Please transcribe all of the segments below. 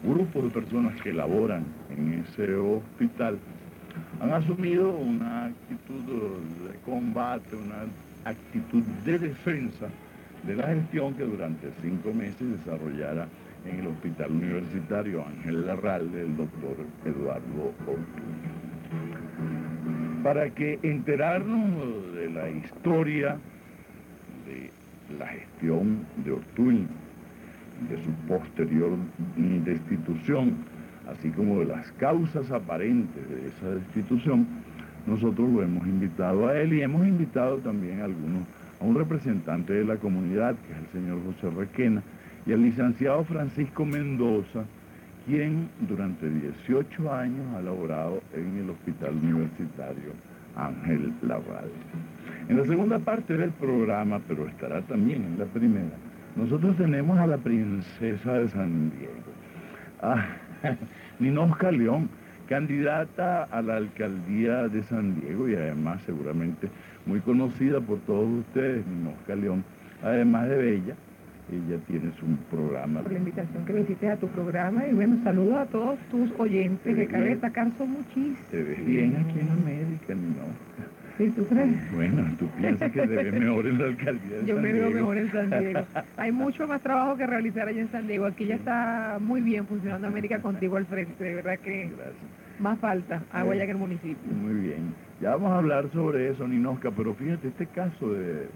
grupos de personas que laboran en ese hospital han asumido una actitud de combate, una actitud de defensa de la gestión que durante 5 meses desarrollara en el Hospital Universitario Ángel Larralde el doctor Eduardo Ortuño. Para que enterarnos de la historia de la gestión de Ortuño, de su posterior destitución, así como de las causas aparentes de esa destitución, nosotros lo hemos invitado a él y hemos invitado también a un representante de la comunidad, que es el señor José Requena, y al licenciado Francisco Mendoza, quien durante 18 años ha laborado en el Hospital Universitario Ángel Larralde. En la segunda parte del programa, pero estará también en la primera, nosotros tenemos a la princesa de San Diego, Ninosca León, candidata a la alcaldía de San Diego y además seguramente muy conocida por todos ustedes. Ninosca León, además de bella, ella tiene su programa. Por la invitación que me hiciste a tu programa y bueno, saludos a todos tus oyentes, que cabe destacar son muchísimos. Te ves bien aquí en América, Ninosca. ¿Sí, tú crees? Bueno, tú piensas que te ves mejor en la alcaldía de Yo San me Diego. veo mejor en San Diego. Hay mucho más trabajo que realizar allá en San Diego. Aquí ya está muy bien funcionando América contigo al frente. De verdad que Gracias. más falta agua allá que en el municipio. Muy bien. Ya vamos a hablar sobre eso, Ninosca, pero fíjate, este caso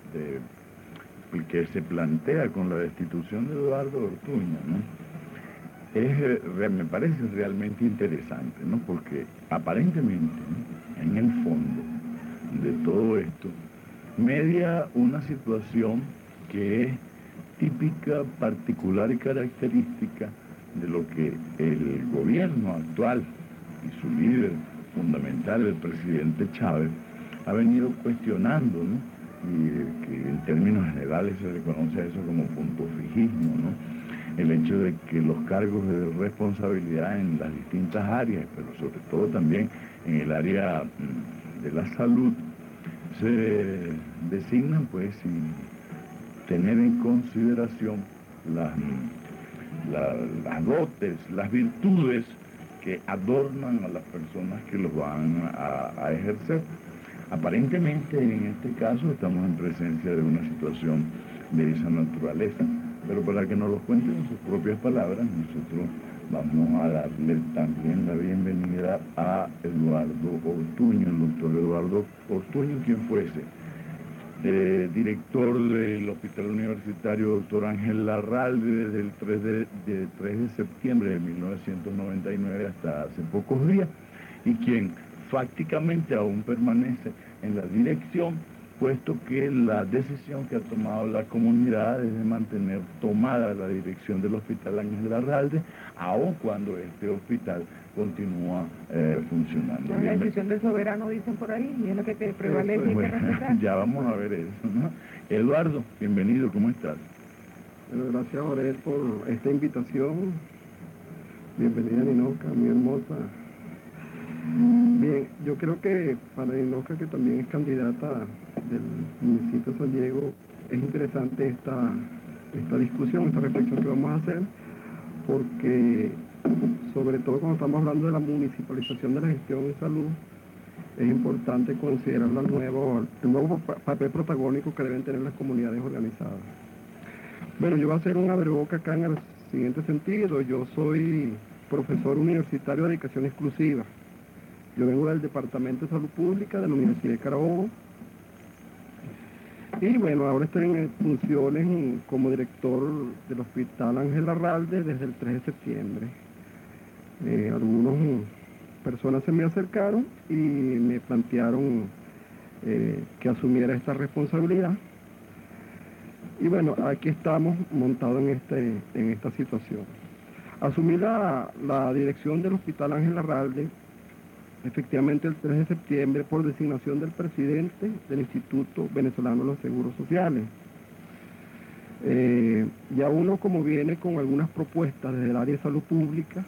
que se plantea con la destitución de Eduardo Ortuño, ¿no? Me parece realmente interesante, ¿no? Porque aparentemente, ¿no?, en el fondo de todo esto, media una situación que es típica, particular y característica de lo que el gobierno actual y su líder fundamental, el presidente Chávez, ha venido cuestionando, ¿no? Y que en términos generales se le conoce a eso como punto fijismo, ¿no? El hecho de que los cargos de responsabilidad en las distintas áreas, pero sobre todo también en el área de la salud, se designan pues sin tener en consideración las dotes, las virtudes que adornan a las personas que los van a ejercer. Aparentemente en este caso estamos en presencia de una situación de esa naturaleza, pero para que nos lo cuenten en sus propias palabras, nosotros vamos a darle también la bienvenida a Eduardo Ortuño, el doctor Eduardo Ortuño, quien fuese director del Hospital Universitario Dr. Ángel Larralde desde el 3 de septiembre de 1999 hasta hace pocos días, y quien fácticamente aún permanece en la dirección, puesto que la decisión que ha tomado la comunidad es de mantener tomada la dirección del Hospital Ángel Larralde, aun cuando este hospital continúa funcionando. La decisión del soberano, dicen por ahí, y es lo que te prevalece. Bueno, ya vamos a ver eso, ¿no? Eduardo, bienvenido, ¿cómo estás? Bueno, gracias, Jorel, por esta invitación. Bienvenida, Ninosca, muy hermosa. Bien, yo creo que para Ninosca, que también es candidata del municipio de San Diego, es interesante esta discusión, esta reflexión que vamos a hacer, porque sobre todo cuando estamos hablando de la municipalización de la gestión de salud, es importante considerar el nuevo papel protagónico que deben tener las comunidades organizadas. Bueno, yo voy a hacer un abreboca acá en el siguiente sentido. Yo soy profesor universitario de dedicación exclusiva. Yo vengo del Departamento de Salud Pública de la Universidad de Carabobo. Y bueno, ahora estoy en funciones como director del Hospital Ángel Larralde desde el 3 de septiembre. Algunas personas se me acercaron y me plantearon que asumiera esta responsabilidad. Y bueno, aquí estamos montados en esta situación. Asumí la dirección del Hospital Ángel Larralde efectivamente el 3 de septiembre por designación del presidente del Instituto Venezolano de los Seguros Sociales. Ya uno como viene con algunas propuestas desde el área de salud pública,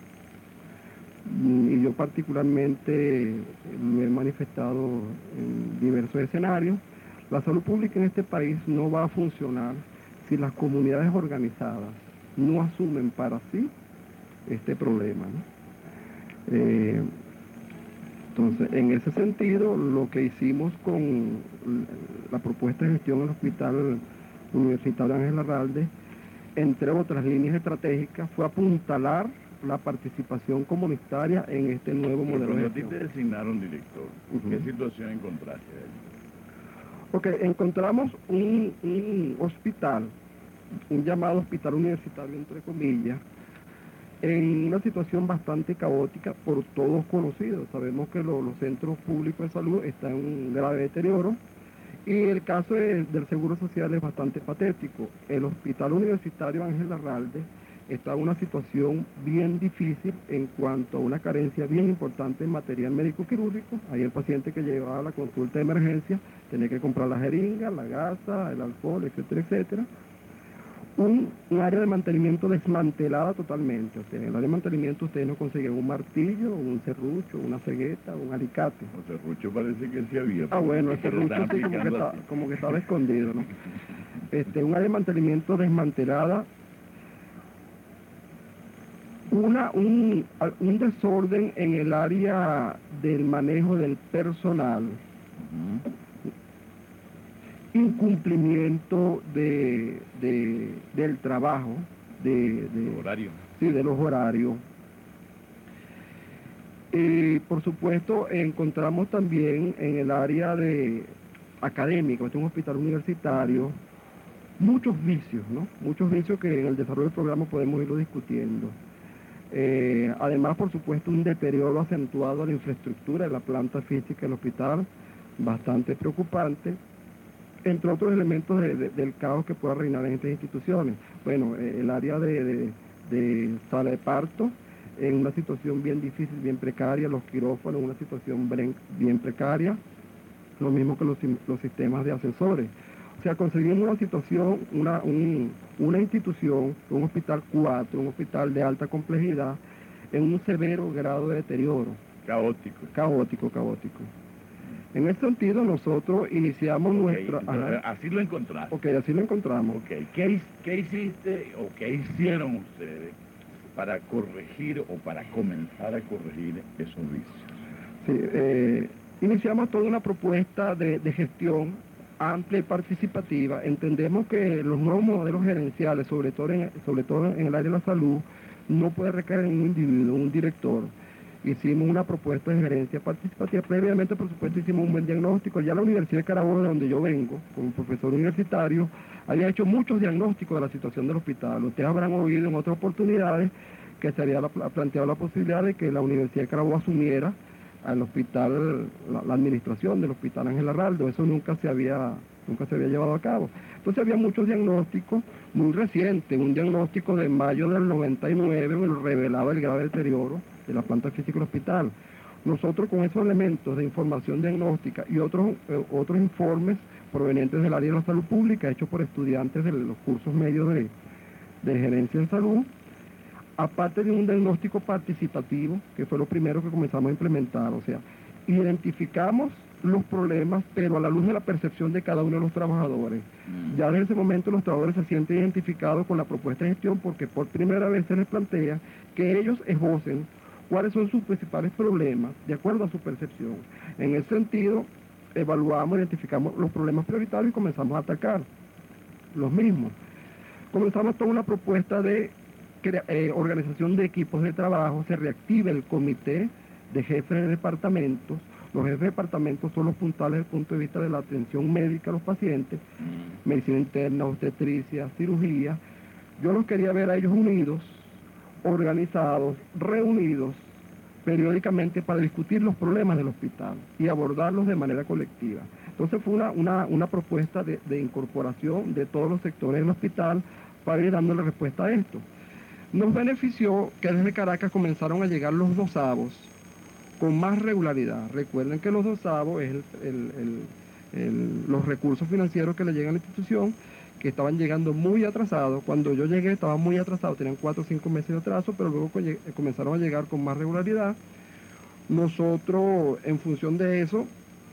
y yo particularmente lo he manifestado en diversos escenarios, la salud pública en este país no va a funcionar si las comunidades organizadas no asumen para sí este problema, ¿no? Entonces, en ese sentido, lo que hicimos con la propuesta de gestión del Hospital Universitario Ángel Arralde, entre otras líneas estratégicas, fue apuntalar la participación comunitaria en este nuevo modelo de Cuando a ti gestión. te designaron director, ¿qué Ujú. situación encontraste ahí? Ok, encontramos un hospital, un llamado hospital universitario, entre comillas, en una situación bastante caótica por todos conocidos. Sabemos que los centros públicos de salud están en un grave deterioro y el caso del Seguro Social es bastante patético. El Hospital Universitario Ángel Larralde está en una situación bien difícil en cuanto a una carencia bien importante en material médico-quirúrgico. Ahí el paciente que llevaba a la consulta de emergencia tenía que comprar la jeringa, la gasa, el alcohol, etcétera, etcétera. Un área de mantenimiento desmantelada totalmente. O sea, en el área de mantenimiento ustedes no consiguen un martillo, un serrucho, una cegueta, un alicate. O serrucho parece que sí había. Ah, bueno, el porque le serrucho están sí aplicando así. como que estaba escondido, ¿no? Un área de mantenimiento desmantelada, un desorden en el área del manejo del personal, Ujú. incumplimiento del trabajo, El horario. sí, de los horarios. Por supuesto, encontramos también en el área de académico, este es un hospital universitario, muchos vicios, ¿no? Muchos vicios que en el desarrollo del programa podemos irlo discutiendo. Además, por supuesto, un deterioro acentuado a la infraestructura de la planta física del hospital, bastante preocupante, entre otros elementos del caos que pueda reinar en estas instituciones. Bueno, el área de sala de parto, en una situación bien difícil, bien precaria, los quirófanos en una situación bien precaria, lo mismo que los sistemas de ascensores. O sea, conseguimos una situación, una institución, un hospital 4, un hospital de alta complejidad, en un severo grado de deterioro. Caótico. Caótico. En ese sentido, nosotros iniciamos nuestra... Entonces, así lo encontraste. Ok, así lo encontramos. Ok, ¿qué hiciste o qué hicieron ustedes para corregir o para comenzar a corregir esos vicios? Sí, iniciamos toda una propuesta de gestión amplia y participativa. Entendemos que los nuevos modelos gerenciales, sobre todo en el área de la salud, no puede recaer en un individuo, un director. Hicimos una propuesta de gerencia participativa. Previamente, por supuesto, hicimos un buen diagnóstico. Ya la Universidad de Carabobo, de donde yo vengo, como profesor universitario, había hecho muchos diagnósticos de la situación del hospital. Ustedes habrán oído en otras oportunidades que se había planteado la posibilidad de que la Universidad de Carabobo asumiera al hospital, la administración del hospital Ángel Arraldo. Eso nunca se había llevado a cabo. Entonces había muchos diagnósticos muy recientes. Un diagnóstico de mayo del 99 revelaba el grave deterioro de la planta física del hospital. Nosotros, con esos elementos de información diagnóstica y otros informes provenientes del área de la salud pública, hechos por estudiantes de los cursos medios de gerencia en salud, aparte de un diagnóstico participativo, que fue lo primero que comenzamos a implementar. O sea, identificamos los problemas, pero a la luz de la percepción de cada uno de los trabajadores. Ya desde ese momento los trabajadores se sienten identificados con la propuesta de gestión, porque por primera vez se les plantea que ellos esbocen cuáles son sus principales problemas, de acuerdo a su percepción. En ese sentido, evaluamos, identificamos los problemas prioritarios y comenzamos a atacar los mismos. Comenzamos toda una propuesta de organización de equipos de trabajo. Se reactiva el comité de jefes de departamentos. Los jefes de departamentos son los puntales desde el punto de vista de la atención médica a los pacientes, medicina interna, obstetricia, cirugía. Yo los quería ver a ellos unidos, organizados, reunidos periódicamente para discutir los problemas del hospital y abordarlos de manera colectiva. Entonces fue una propuesta de incorporación de todos los sectores del hospital para ir dándole respuesta a esto. Nos benefició que desde Caracas comenzaron a llegar los dosavos con más regularidad. Recuerden que los dosavos es los recursos financieros que le llegan a la institución, que estaban llegando muy atrasados. Cuando yo llegué estaban muy atrasados, tenían 4 o 5 meses de atraso, pero luego comenzaron a llegar con más regularidad. Nosotros, en función de eso,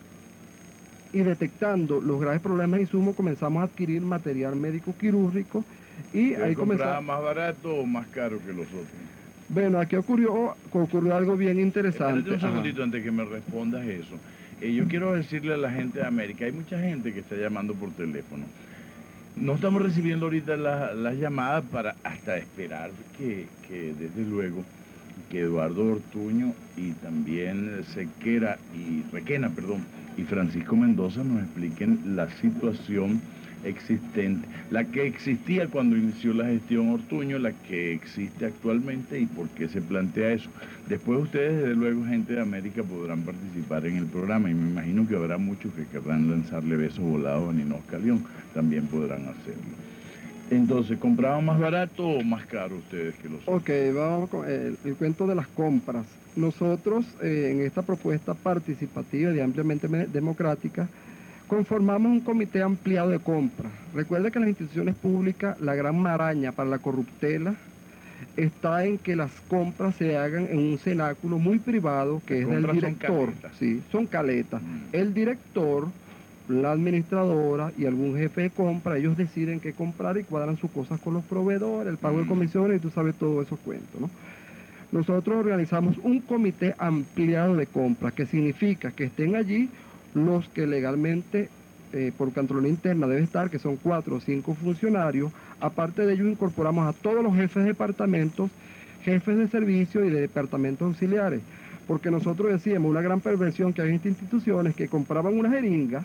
y detectando los graves problemas de insumo, comenzamos a adquirir material médico quirúrgico y ahí compraba más barato o más caro que los otros? Bueno, aquí ocurrió algo bien interesante. Espérate un segundito antes que me respondas eso. Yo quiero decirle a la gente de América, hay mucha gente que está llamando por teléfono. No estamos recibiendo ahorita las llamadas para hasta esperar que desde luego que Eduardo Ortuño y también Sequera y Requena, perdón, y Francisco Mendoza nos expliquen la situación existente, la que existía cuando inició la gestión Ortuño, la que existe actualmente y por qué se plantea eso. Después ustedes, desde luego, gente de América, podrán participar en el programa y me imagino que habrá muchos que querrán lanzarle besos volados a Ninosca León, también podrán hacerlo. Entonces, ¿compraban más barato o más caro ustedes que los otros? Ok, vamos con el cuento de las compras. Nosotros, en esta propuesta participativa y ampliamente democrática, conformamos un comité ampliado de compra. Recuerde que en las instituciones públicas la gran maraña para la corruptela está en que las compras se hagan en un cenáculo muy privado que es del director. Son caletas. El director, la administradora y algún jefe de compra, ellos deciden qué comprar y cuadran sus cosas con los proveedores, el pago de comisiones y tú sabes todos esos cuentos, ¿no? Nosotros organizamos un comité ampliado de compra, que significa que estén allí los que legalmente por Contraloría Interna debe estar, que son 4 o 5 funcionarios. Aparte de ello incorporamos a todos los jefes de departamentos, jefes de servicio y de departamentos auxiliares, porque nosotros decíamos una gran perversión que hay en estas instituciones que compraban una jeringa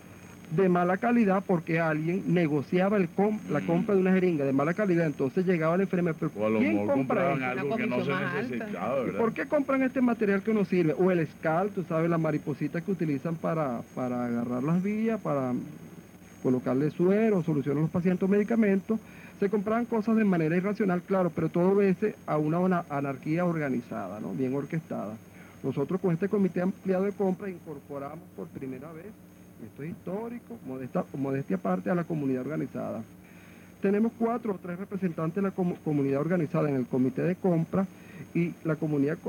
de mala calidad porque alguien negociaba la compra de una jeringa de mala calidad, entonces llegaba el enfermero, pero ¿quién compra eso? Algo que no se necesitaba, ¿verdad? ¿Por qué compran este material que no sirve? O el Scal, tú sabes, la mariposita que utilizan para agarrar las vías, para colocarle suero, solucionar a los pacientes o medicamentos. Se compraban cosas de manera irracional, claro, pero todo obedece a una anarquía organizada, ¿no? Bien orquestada. Nosotros con este comité ampliado de compra incorporamos por primera vez, esto es histórico, modestia aparte, a la comunidad organizada. Tenemos 4 o 3 representantes de la comunidad organizada en el comité de compra y la comunidad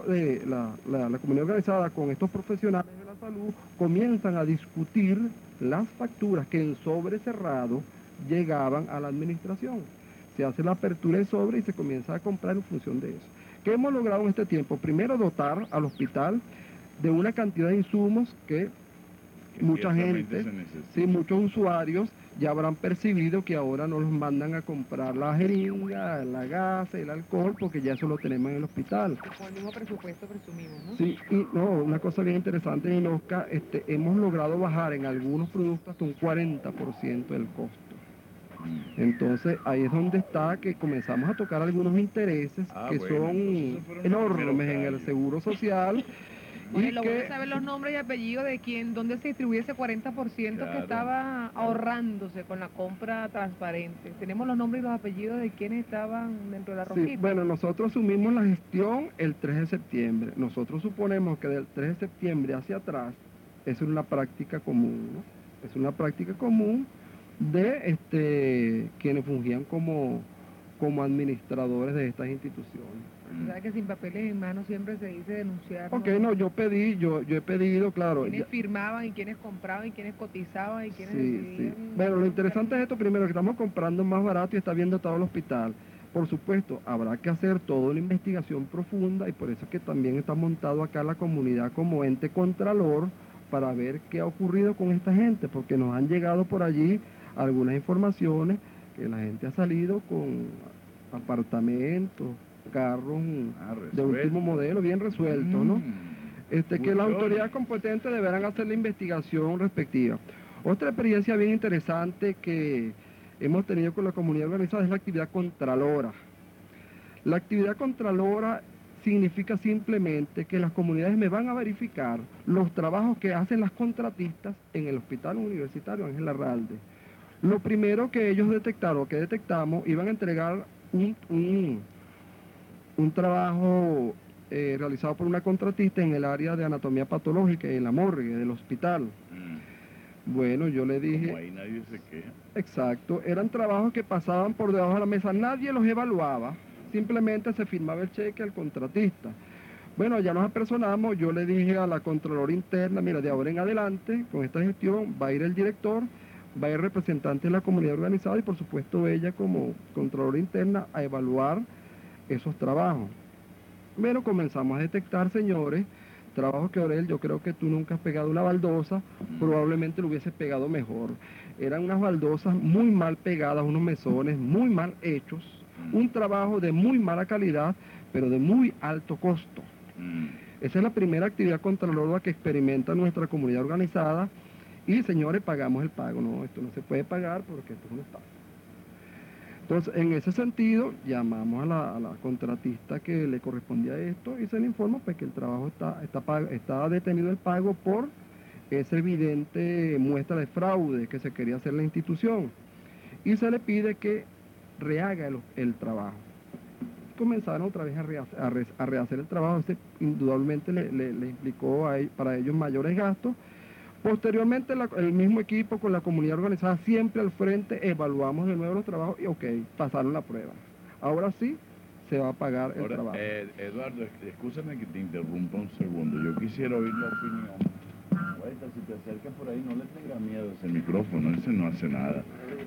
organizada con estos profesionales de la salud comienzan a discutir las facturas que en sobre cerrado llegaban a la administración. Se hace la apertura del sobre y se comienza a comprar en función de eso. ¿Qué hemos logrado en este tiempo? Primero, dotar al hospital de una cantidad de insumos que mucha gente, muchos usuarios ya habrán percibido que ahora no los mandan a comprar la jeringa, la gasa, el alcohol, porque ya eso lo tenemos en el hospital. Con el mismo presupuesto presumimos, ¿no? Sí, y no, una cosa bien interesante, Ninosca, hemos logrado bajar en algunos productos hasta un 40% del costo. Entonces ahí es donde está que comenzamos a tocar algunos intereses que son enormes en el seguro social. Bueno, lo bueno es saber los nombres y apellidos de quién, dónde se distribuye ese 40% que estaba ahorrándose con la compra transparente. Tenemos los nombres y los apellidos de quienes estaban dentro de la rojita. Sí, bueno, nosotros asumimos la gestión el 3 de septiembre. Nosotros suponemos que del 3 de septiembre hacia atrás es una práctica común, ¿no? Es una práctica común de quienes fungían como administradores de estas instituciones. ¿Sabes que sin papeles en mano siempre se dice denunciar? Ok, no, yo he pedido, claro. ¿Quiénes firmaban y quiénes compraban y quiénes cotizaban y quiénes decidían? Sí. Bueno, lo interesante es esto primero, que estamos comprando más barato y está bien dotado el hospital. Por supuesto, habrá que hacer toda una investigación profunda y por eso es que también está montado acá la comunidad como ente contralor para ver qué ha ocurrido con esta gente, porque nos han llegado por allí algunas informaciones que la gente ha salido con apartamentos, carros de último modelo, bien resueltos, ¿no? Que la autoridad competente deberán hacer la investigación respectiva. Otra experiencia bien interesante que hemos tenido con la comunidad organizada es la actividad contralora. La actividad contralora significa simplemente que las comunidades me van a verificar los trabajos que hacen las contratistas en el hospital universitario Ángel Larralde. Lo primero que ellos detectaron, que detectamos, iban a entregar un trabajo realizado por una contratista en el área de anatomía patológica y en la morgue del hospital. Bueno, yo le dije... Como ahí nadie se queja. Exacto, eran trabajos que pasaban por debajo de la mesa, nadie los evaluaba, simplemente se firmaba el cheque al contratista. Bueno, ya nos apersonamos, yo le dije a la Contralora Interna, mira, de ahora en adelante, con esta gestión, va a ir el director, va a ir representante de la comunidad organizada y por supuesto ella como Contralora Interna a evaluar esos trabajos. Bueno, comenzamos a detectar, señores, trabajos que, Aurel, yo creo que tú nunca has pegado una baldosa, probablemente lo hubieses pegado mejor. Eran unas baldosas muy mal pegadas, unos mesones muy mal hechos, un trabajo de muy mala calidad, pero de muy alto costo. Esa es la primera actividad contra la horda que experimenta nuestra comunidad organizada. Y, señores, pagamos el pago. No, esto no se puede pagar porque esto es un estafa. Entonces, en ese sentido, llamamos a la contratista que le correspondía esto y se le informó pues, que el trabajo está detenido el pago por esa evidente muestra de fraude que se quería hacer la institución. Y se le pide que rehaga el trabajo. Comenzaron otra vez a rehacer el trabajo. Indudablemente le implicó para ellos mayores gastos. Posteriormente, el mismo equipo con la comunidad organizada siempre al frente, evaluamos de nuevo los trabajos y ok, pasaron la prueba. Ahora sí, se va a pagar el trabajo. Eduardo, escúchame que te interrumpa un segundo. Yo quisiera oír la opinión. Ahorita, si te acercas por ahí, no le tengas miedo a ese micrófono, ese no hace nada.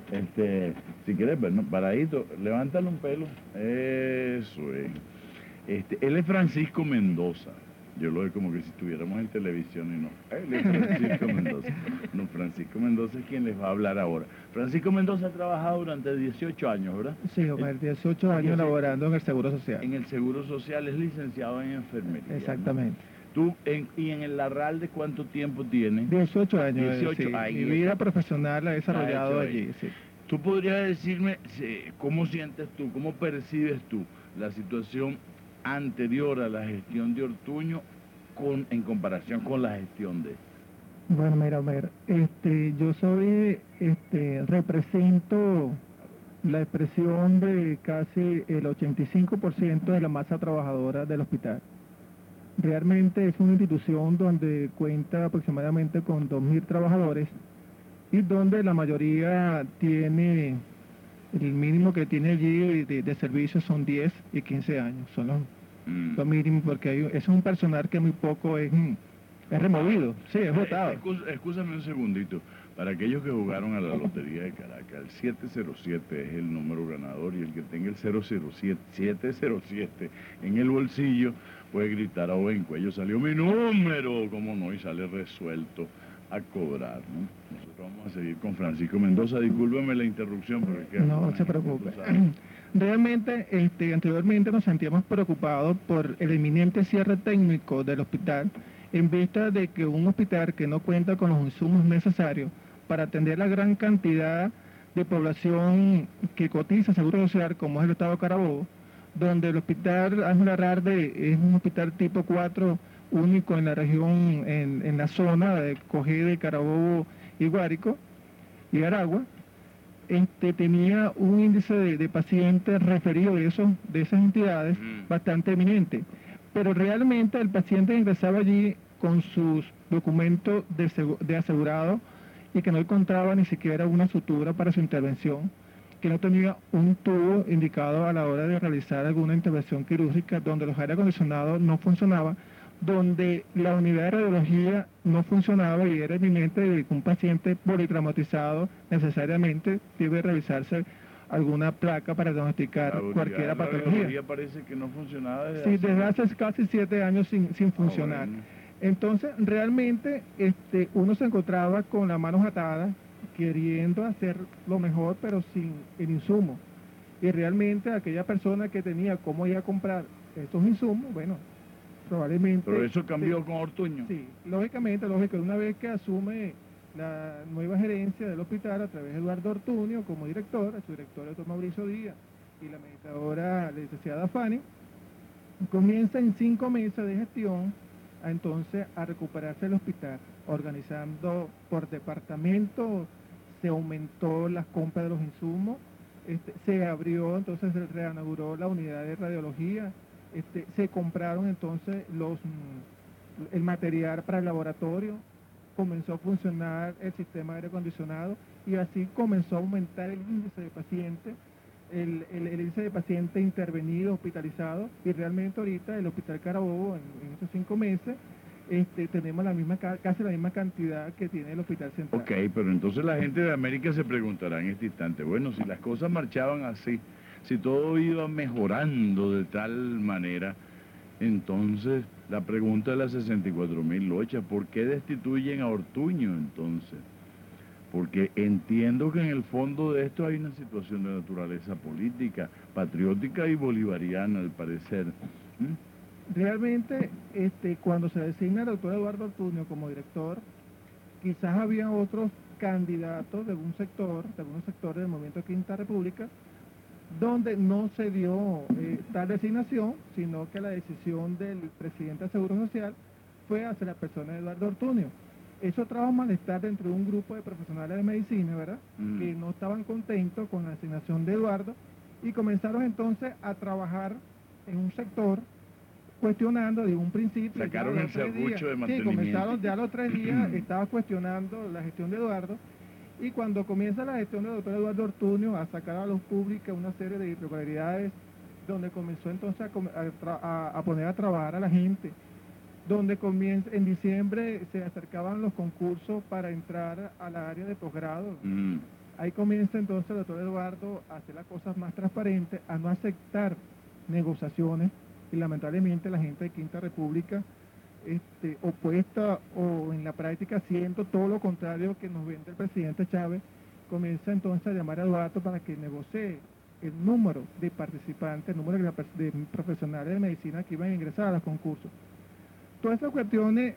Si quieres vernos, paradito, levántale un pelo. Eso es. Él es Francisco Mendoza. Yo lo veo como que si estuviéramos en televisión y no. Él es Francisco Mendoza. No, Francisco Mendoza es quien les va a hablar ahora. Francisco Mendoza ha trabajado durante 18 años, ¿verdad? Sí, Omar, 18 años laborando en el Seguro Social. En el Seguro Social, es licenciado en enfermería. Exactamente. ¿no? ¿Tú y en el Larralde cuánto tiempo tienes? 18 años. 18 sí. años. Mi vida profesional la he desarrollado allí, sí. ¿Tú podrías decirme cómo sientes tú, cómo percibes tú la situación anterior a la gestión de Ortuño en comparación con la gestión de? Bueno, mira, yo soy, represento la expresión de casi el 85% de la masa trabajadora del hospital. Realmente es una institución donde cuenta aproximadamente con 2.000 trabajadores y donde la mayoría tiene, el mínimo que tiene allí de servicios son 10 y 15 años, son los mínimos, porque es un personal que muy poco es removido, sí, es votado. Escúchame un segundito. Para aquellos que jugaron a la Lotería de Caracas, el 707 es el número ganador y el que tenga el 707 en el bolsillo puede gritar a buen cuello, salió mi número, cómo no, y sale resuelto a cobrar, ¿no? Nosotros vamos a seguir con Francisco Mendoza. Discúlpeme la interrupción, pero es que no se preocupe. Realmente, anteriormente nos sentíamos preocupados por el inminente cierre técnico del hospital, en vista de que un hospital que no cuenta con los insumos necesarios para atender la gran cantidad de población que cotiza Seguro Social, como es el Estado de Carabobo, donde el hospital Ángel Larralde es un hospital tipo 4, único en la región, en la zona de Cogede, Carabobo y Guárico y Aragua, tenía un índice de pacientes referidos de esas entidades bastante eminente. Pero realmente el paciente ingresaba allí con sus documentos de asegurado y que no encontraba ni siquiera una sutura para su intervención, que no tenía un tubo indicado a la hora de realizar alguna intervención quirúrgica, donde los aire acondicionados no funcionaban, donde la unidad de radiología no funcionaba y era evidente de que un paciente politraumatizado necesariamente debe realizarse alguna placa para diagnosticar cualquier patología. La radiología parece que no funcionaba desde hace casi 7 años sin funcionar. Bueno. Entonces, realmente uno se encontraba con las manos atadas, queriendo hacer lo mejor, pero sin el insumo. Y realmente aquella persona que tenía cómo ir a comprar estos insumos, bueno, probablemente... Pero eso cambió con Ortuño. Sí, lógico, una vez que asume la nueva gerencia del hospital a través de Eduardo Ortuño como director, su director es Mauricio Díaz y la administradora la licenciada Fanny, comienza en 5 meses de gestión entonces a recuperarse el hospital, organizando por departamento, se aumentó las compras de los insumos, se abrió, entonces se reinauguró la unidad de radiología, se compraron entonces el material para el laboratorio, comenzó a funcionar el sistema de aire acondicionado y así comenzó a aumentar el índice de pacientes, el índice de pacientes intervenidos, hospitalizados, y realmente ahorita el Hospital Carabobo en estos 5 meses tenemos casi la misma cantidad que tiene el Hospital Central. Ok, pero entonces la gente de América se preguntará en este instante, bueno, si las cosas marchaban así, si todo iba mejorando de tal manera, Entonces, la pregunta de las 64.000 lochas, ¿por qué destituyen a Ortuño entonces? Porque entiendo que en el fondo de esto hay una situación de naturaleza política, patriótica y bolivariana, al parecer. Realmente, cuando se designa al doctor Eduardo Ortuño como director, quizás había otros candidatos de algunos sectores del movimiento Quinta República, donde no se dio tal designación, sino que la decisión del presidente del Seguro Social fue hacia la persona de Eduardo Ortuño. Eso trajo malestar dentro de un grupo de profesionales de medicina, ¿verdad? Que no estaban contentos con la asignación de Eduardo y comenzaron entonces a trabajar en un sector cuestionando de un principio. Sacaron el serrucho de mantenimiento. Sí, comenzaron ya a los 3 días, estaba cuestionando la gestión de Eduardo. Y cuando comienza la gestión del doctor Eduardo Ortuño a sacar a luz pública una serie de irregularidades, donde comenzó entonces a poner a trabajar a la gente, donde en diciembre se acercaban los concursos para entrar a la área de posgrado. Ahí comienza entonces el doctor Eduardo a hacer las cosas más transparentes, a no aceptar negociaciones, y lamentablemente la gente de Quinta República opuesta o en la práctica haciendo todo lo contrario que nos vende el presidente Chávez, comienza entonces a llamar a Eduardo para que negocie el número de participantes, el número de profesionales de medicina que iban a ingresar a los concursos. Todas estas cuestiones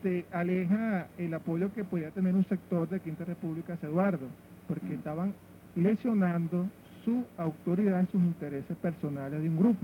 aleja el apoyo que podía tener un sector de Quinta República hacia Eduardo, porque estaban lesionando su autoridad y sus intereses personales de un grupo.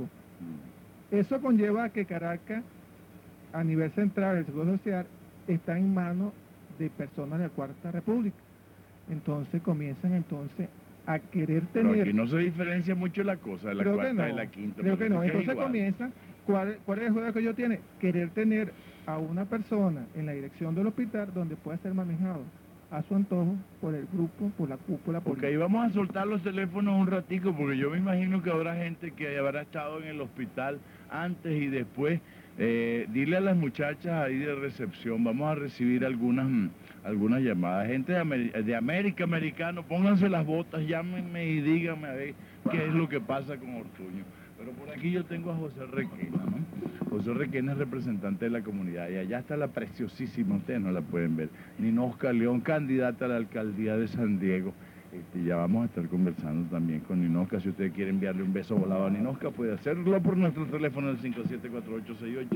Eso conlleva a que Caracas, a nivel central, el Seguro Social, está en manos de personas de la Cuarta República. Entonces comienzan a querer tener... Pero aquí no se diferencia mucho la cosa de la cuarta y la quinta. Creo que no. Entonces comienzan... ¿Cuál es el juego que ellos tienen? Querer tener a una persona en la dirección del hospital donde pueda ser manejado a su antojo por el grupo, por la cúpula. Porque ahí vamos a soltar los teléfonos un ratico, porque yo me imagino que habrá gente que habrá estado en el hospital antes y después. Dile a las muchachas ahí de recepción, vamos a recibir algunas llamadas. Gente de América, americano, pónganse las botas, llámenme y díganme a ver qué es lo que pasa con Ortuño. Pero por aquí yo tengo a José Requena, ¿no? José Requena es representante de la comunidad y allá está la preciosísima, ustedes no la pueden ver, Ninosca León, candidata a la alcaldía de San Diego. Ya vamos a estar conversando también con Ninosca. Si usted quiere enviarle un beso volado a Ninosca, puede hacerlo por nuestro teléfono del 574868,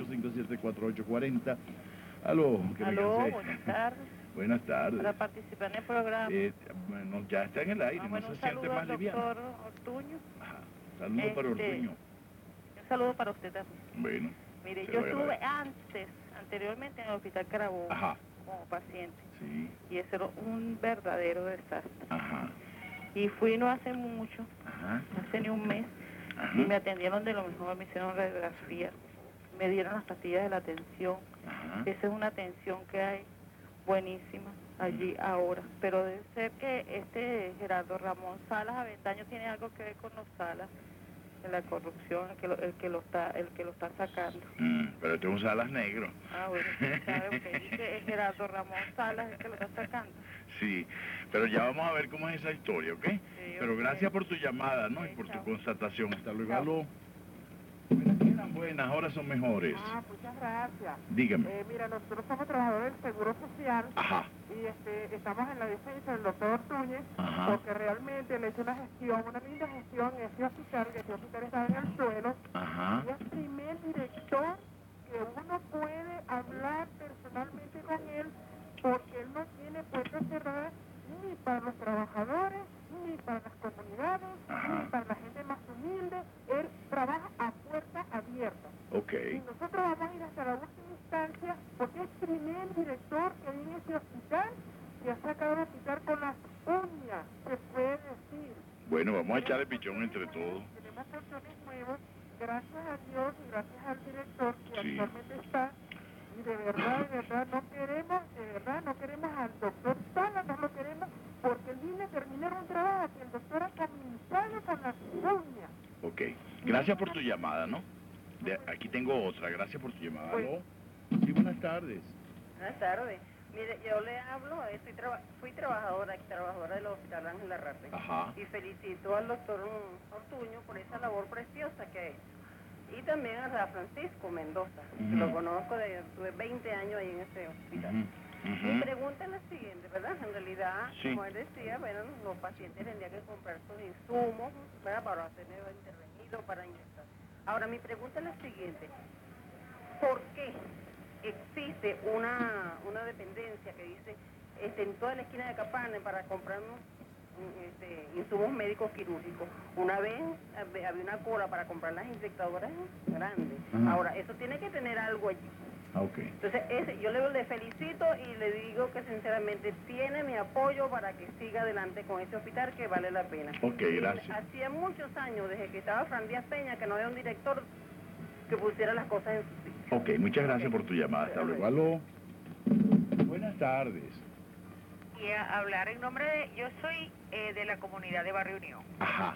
574840. Aló, buenas tardes. Buenas tardes. Para participar en el programa. Bueno, ya está en el aire, bueno, no se siente más liviano. Doctor Ortuño. Ajá. Saludos para Ortuño. Un saludo para usted también. Bueno. Mire, yo estuve anteriormente en el Hospital Carabobo como paciente. Sí. Y eso era un verdadero desastre. Ajá. Y fui no hace mucho, hace ni un mes, Ajá. y me atendieron de lo mejor, me hicieron radiografía, me dieron las pastillas de la atención. Ajá. Esa es una atención que hay buenísima allí ahora, pero debe ser que Gerardo Ramón Salas Aventaño tiene algo que ver con los Salas, en la corrupción, el que lo está sacando. Pero este es un Salas negro. Bueno, sabe que dice es Gerardo Ramón Salas el que lo está sacando. Sí, pero ya vamos a ver cómo es esa historia, ¿ok? Sí, pero gracias por tu llamada, ¿no? Sí, y por chao. tu constatación. Hasta luego. Chao. Aló. Buenas, ahora son mejores. Muchas gracias. Dígame. Mira, nosotros somos trabajadores del Seguro Social Ajá. y estamos en la defensa del doctor Ortuñez Ajá. porque realmente le hizo una linda gestión en ese hospital, que ese hospital está en el suelo. Ajá. Y es el primer director que uno puede hablar personalmente con él porque él no tiene puertas cerradas ni para los trabajadores, ni para las comunidades, ni para la gente más humilde. Él trabaja a puerta abierta. Ok. Y nosotros vamos a ir hasta la última instancia porque es el primer director que hay en ese hospital que ha sacado el hospital con las uñas, se puede decir. Bueno, vamos a echarle pichón entre todos. Tenemos colchones nuevos, gracias a Dios y gracias al director que Sí. actualmente está. Y de verdad, no queremos al doctor Sala, no lo queremos porque él viene a terminar un trabajo que el doctor ha comenzado con las uñas. Ok. Gracias por tu llamada, ¿no? Aquí tengo otra. Gracias por tu llamada. ¿Aló? Sí, buenas tardes. Buenas tardes. Mire, yo le hablo, fui trabajadora del Hospital Ángel Larrarte. Ajá. Y felicito al doctor Ortuño por esa labor preciosa que ha hecho. Y también a Francisco Mendoza, que lo conozco, tuve 20 años ahí en ese hospital. Mi pregunta es la siguiente, ¿verdad? En realidad, como él decía, bueno, los pacientes tendrían que comprar sus insumos, ¿verdad? Para tener intervenido, para inyectar. Ahora, mi pregunta es la siguiente. ¿Por qué existe una dependencia que dice en toda la esquina de Capane para comprarnos insumos médicos quirúrgicos? Una vez había una cola para comprar las inyectadoras grandes. Ahora, eso tiene que tener algo allí. Entonces, yo le felicito y le digo que sinceramente tiene mi apoyo para que siga adelante con ese hospital, que vale la pena. Gracias. Hacía muchos años, desde que estaba Fran Díaz Peña, que no había un director que pusiera las cosas en su sitio. Muchas gracias por tu llamada. Hasta luego. Aló. Buenas tardes. Y a hablar en nombre de... Yo soy de la comunidad de Barrio Unión. Ajá.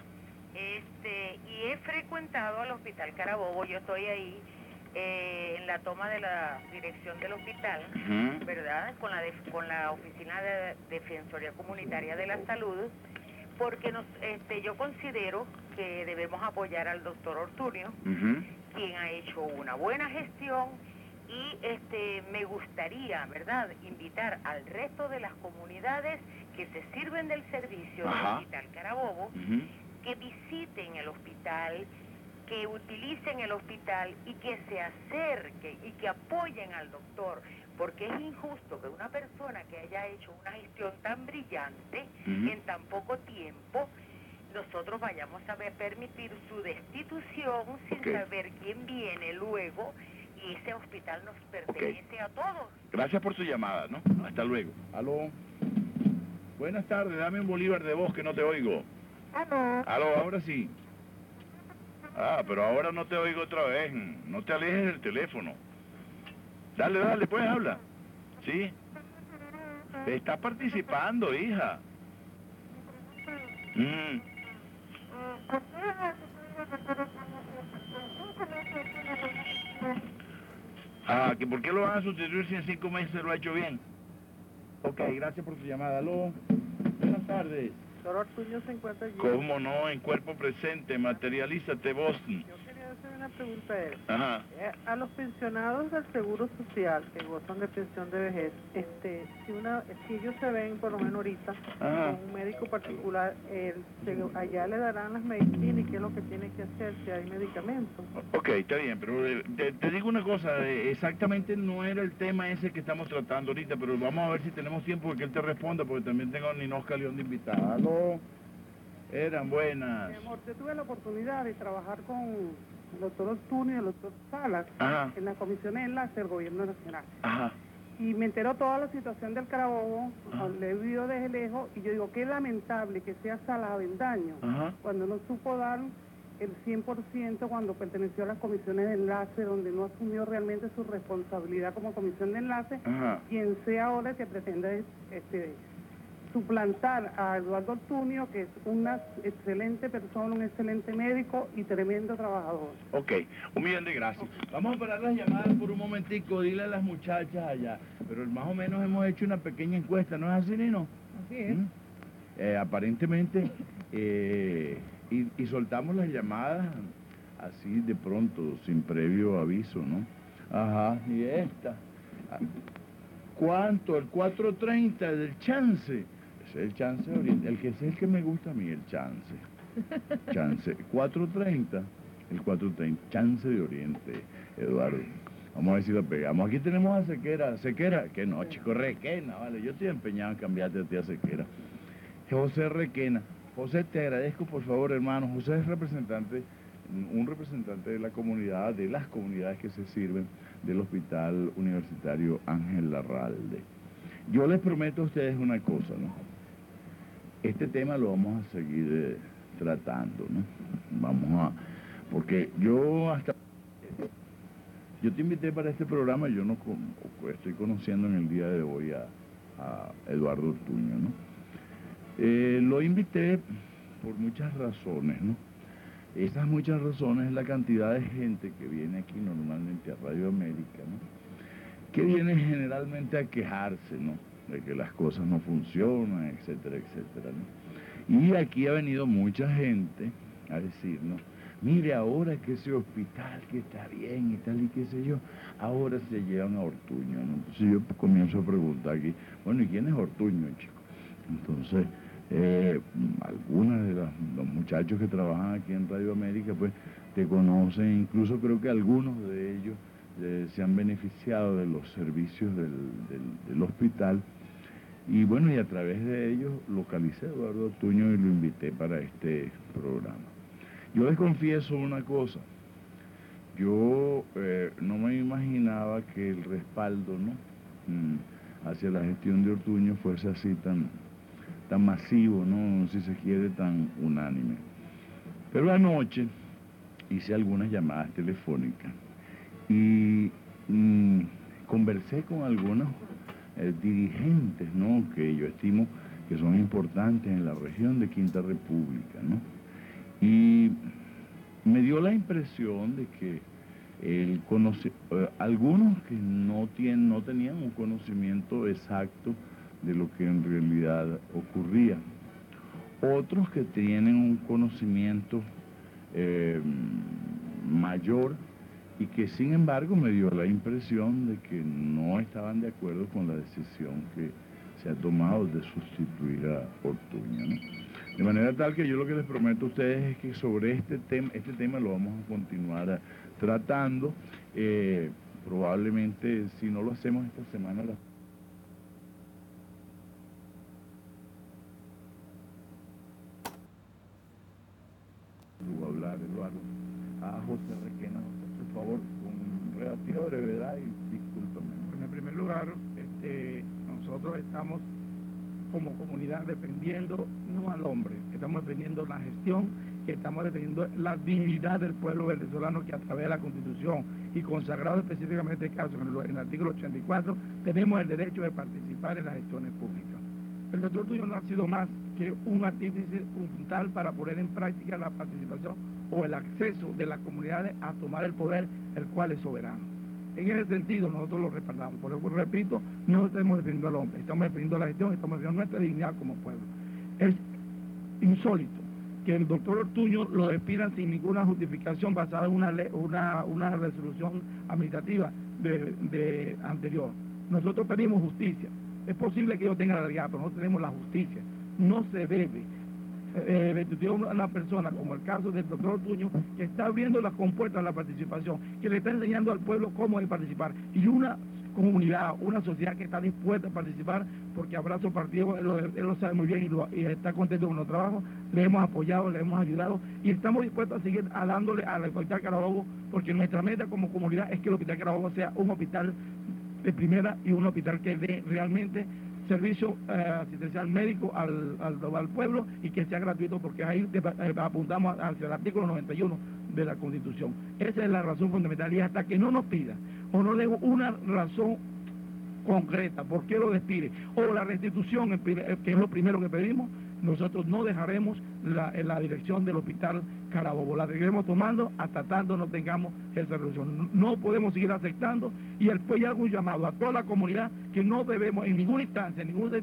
Y he frecuentado al Hospital Carabobo. Yo estoy ahí en la toma de la dirección del hospital, ¿verdad? Con la Oficina de Defensoría Comunitaria de la Salud, porque yo considero que debemos apoyar al doctor Ortuño, quien ha hecho una buena gestión, y me gustaría, ¿verdad?, invitar al resto de las comunidades que se sirven del servicio del Hospital Carabobo, que visiten el hospital, que utilicen el hospital y que se acerquen y que apoyen al doctor, porque es injusto que una persona que haya hecho una gestión tan brillante en tan poco tiempo, nosotros vayamos a permitir su destitución sin saber quién viene luego, y ese hospital nos pertenece a todos. Gracias por su llamada, ¿no? Hasta luego. Aló. Buenas tardes, dame un bolívar de voz que no te oigo. Aló, ahora sí. Pero ahora no te oigo otra vez. No te alejes del teléfono. Dale, pues habla. ¿Sí? Estás participando, hija. ¿Que por qué lo van a sustituir si en 5 meses lo ha hecho bien? Gracias por su llamada. Aló. Buenas tardes. Doctor Ortuño se encuentra allí. ¿Cómo no? En cuerpo presente. Materialízate, Boston. Yo quería hacer una pregunta a él. Ajá. A los pensionados del Seguro Social, que gozan de pensión de vejez, si ellos se ven, por lo menos ahorita, con un médico particular, allá le darán las medicinas y qué es lo que tiene que hacer, si hay medicamentos. Está bien, pero te digo una cosa, exactamente no era el tema ese que estamos tratando ahorita, pero vamos a ver si tenemos tiempo de que él te responda, porque también tengo a Ninosca León de invitada. Aló. Eran buenas. Mi amor, yo tuve la oportunidad de trabajar con el doctor Ortuño y el doctor Salas en la comisión de enlace del gobierno nacional. Y me enteró toda la situación del Carabobo, le he vivido desde lejos, y yo digo, qué lamentable que sea Salas Avendaño, cuando no supo dar el 100% cuando perteneció a las comisiones de enlace, donde no asumió realmente su responsabilidad como comisión de enlace, quien sea ahora que pretende suplantar a Eduardo Ortuño, que es una excelente persona, un excelente médico y tremendo trabajador. 1.000.000 de gracias. Vamos a parar las llamadas por un momentico, dile a las muchachas allá, pero más o menos hemos hecho una pequeña encuesta, ¿no es así, Nino? Así es. Aparentemente, y soltamos las llamadas así de pronto, sin previo aviso, ¿no? Y esta. ¿Cuánto? El 430 del Chance. Ese es el Chance Oriente. Es el que me gusta a mí, el Chance. Chance. 430. El 430. Chance de Oriente, Eduardo. Vamos a ver si lo pegamos. Aquí tenemos a Sequera. ¿Sequera? Que no, chico, Requena, vale. Yo estoy empeñado en cambiarte a ti a Sequera. José Requena. José, te agradezco, por favor, hermano. José es un representante de la comunidad, de las comunidades que se sirven del Hospital Universitario Ángel Larralde. Yo les prometo a ustedes una cosa, ¿no? Este tema lo vamos a seguir tratando, ¿no? Porque yo te invité para este programa, yo no estoy conociendo en el día de hoy a Eduardo Ortuño, ¿no? Lo invité por muchas razones, ¿no? Esas muchas razones es la cantidad de gente que viene aquí normalmente a Radio América, ¿no? Que viene generalmente a quejarse, ¿no? De que las cosas no funcionan, etcétera, etcétera, ¿no? Y aquí ha venido mucha gente a decirnos, mire, ahora que ese hospital que está bien y tal y qué sé yo, ahora se llevan a Ortuño, ¿no? Entonces yo comienzo a preguntar aquí, bueno, ¿y quién es Ortuño, chico? Entonces, algunos de los muchachos que trabajan aquí en Radio América, pues, te conocen, incluso creo que algunos de ellos se han beneficiado de los servicios del hospital. Y bueno, y a través de ellos localicé a Eduardo Ortuño y lo invité para este programa. Yo les confieso una cosa, yo no me imaginaba que el respaldo, ¿no?, hacia la gestión de Ortuño fuese así tan masivo, ¿no?, si se quiere, tan unánime. Pero anoche hice algunas llamadas telefónicas y conversé con algunos dirigentes, ¿no?, que yo estimo que son importantes en la región de Quinta República, ¿no? Y me dio la impresión de que algunos que no tenían un conocimiento exacto de lo que en realidad ocurría, otros que tienen un conocimiento mayor y que sin embargo me dio la impresión de que no estaban de acuerdo con la decisión que se ha tomado de sustituir a Ortuño, ¿no? De manera tal que yo lo que les prometo a ustedes es que sobre este tema lo vamos a continuar tratando. Probablemente, si no lo hacemos esta semana, voy a hablar, Eduardo, a José Requena, por favor, con relativa brevedad y discúlpame. En primer lugar, nosotros estamos como comunidad defendiendo no al hombre, estamos defendiendo la gestión, estamos defendiendo la dignidad del pueblo venezolano que a través de la Constitución y consagrado específicamente el caso en el artículo 84 tenemos el derecho de participar en las gestiones públicas. El doctor Ortuño no ha sido más que un artífice fundamental para poner en práctica la participación o el acceso de las comunidades a tomar el poder, el cual es soberano. En ese sentido nosotros lo respaldamos. Por eso repito, no estamos defendiendo al hombre, estamos defendiendo la gestión, estamos defendiendo nuestra dignidad como pueblo. Es insólito que el doctor Ortuño lo despidan sin ninguna justificación basada en una resolución administrativa anterior. Nosotros pedimos justicia. Es posible que yo tenga la realidad, pero no tenemos la justicia. No se debe destituir a una persona, como el caso del doctor Ortuño, que está abriendo las compuertas a la participación, que le está enseñando al pueblo cómo debe participar, y una comunidad, una sociedad que está dispuesta a participar, porque Abrazo Partido, él lo sabe muy bien y está contento con los trabajos, le hemos apoyado, le hemos ayudado, y estamos dispuestos a seguir dándole al Hospital Carabobo, porque nuestra meta como comunidad es que el Hospital Carabobo sea un hospital de primera y un hospital que dé realmente servicio asistencial médico al pueblo y que sea gratuito, porque ahí apuntamos hacia el artículo 91 de la Constitución. Esa es la razón fundamental, y hasta que no nos pida o no dé una razón concreta por qué lo despide, o la restitución, que es lo primero que pedimos, nosotros no dejaremos la dirección del Hospital Carabobo, la seguiremos tomando hasta tanto no tengamos esa resolución. No podemos seguir aceptando, y después hay algún llamado a toda la comunidad que no debemos en ninguna instancia,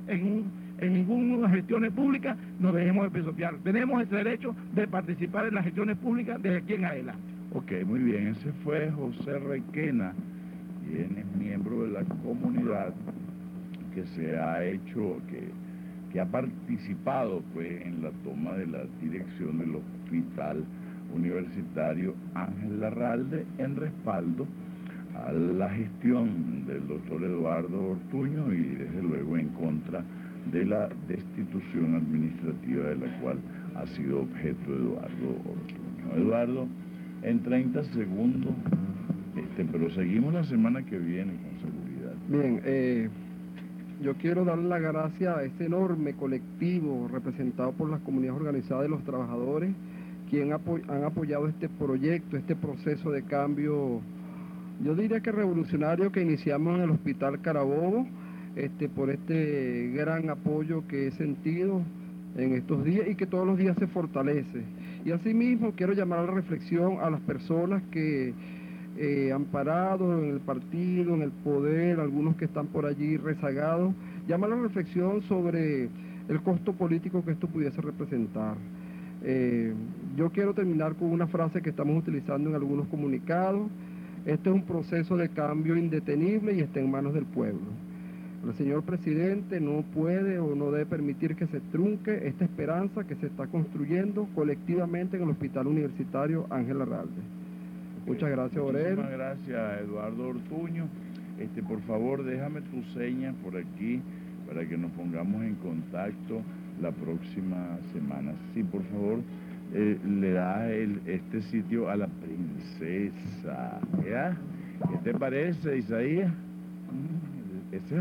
en ninguna gestión pública, nos dejemos de pisotear. Tenemos ese derecho de participar en las gestiones públicas desde aquí en adelante. Ok, muy bien, ese fue José Requena, quien es miembro de la comunidad que se ha hecho, que ha participado pues en la toma de la dirección del Hospital Universitario Ángel Larralde en respaldo a la gestión del doctor Eduardo Ortuño y desde luego en contra de la destitución administrativa de la cual ha sido objeto Eduardo Ortuño. Eduardo, en 30 segundos, pero seguimos la semana que viene con seguridad. Bien, yo quiero darle las gracias a este enorme colectivo representado por las comunidades organizadas de los trabajadores, quienes han apoyado este proyecto, este proceso de cambio, yo diría que revolucionario, que iniciamos en el Hospital Carabobo, por este gran apoyo que he sentido en estos días y que todos los días se fortalece. Y asimismo quiero llamar a la reflexión a las personas que amparados en el partido, en el poder, algunos que están por allí rezagados, llama a la reflexión sobre el costo político que esto pudiese representar. Yo quiero terminar con una frase que estamos utilizando en algunos comunicados. Este es un proceso de cambio indetenible y está en manos del pueblo. El señor presidente no puede o no debe permitir que se trunque esta esperanza que se está construyendo colectivamente en el Hospital Universitario Ángel Arralde. Muchas gracias, Orel. Muchas gracias, Eduardo Ortuño. Por favor, déjame tu seña por aquí para que nos pongamos en contacto la próxima semana. Sí, por favor, le das este sitio a la princesa. ¿Ya? ¿Qué te parece, Isaías? Ese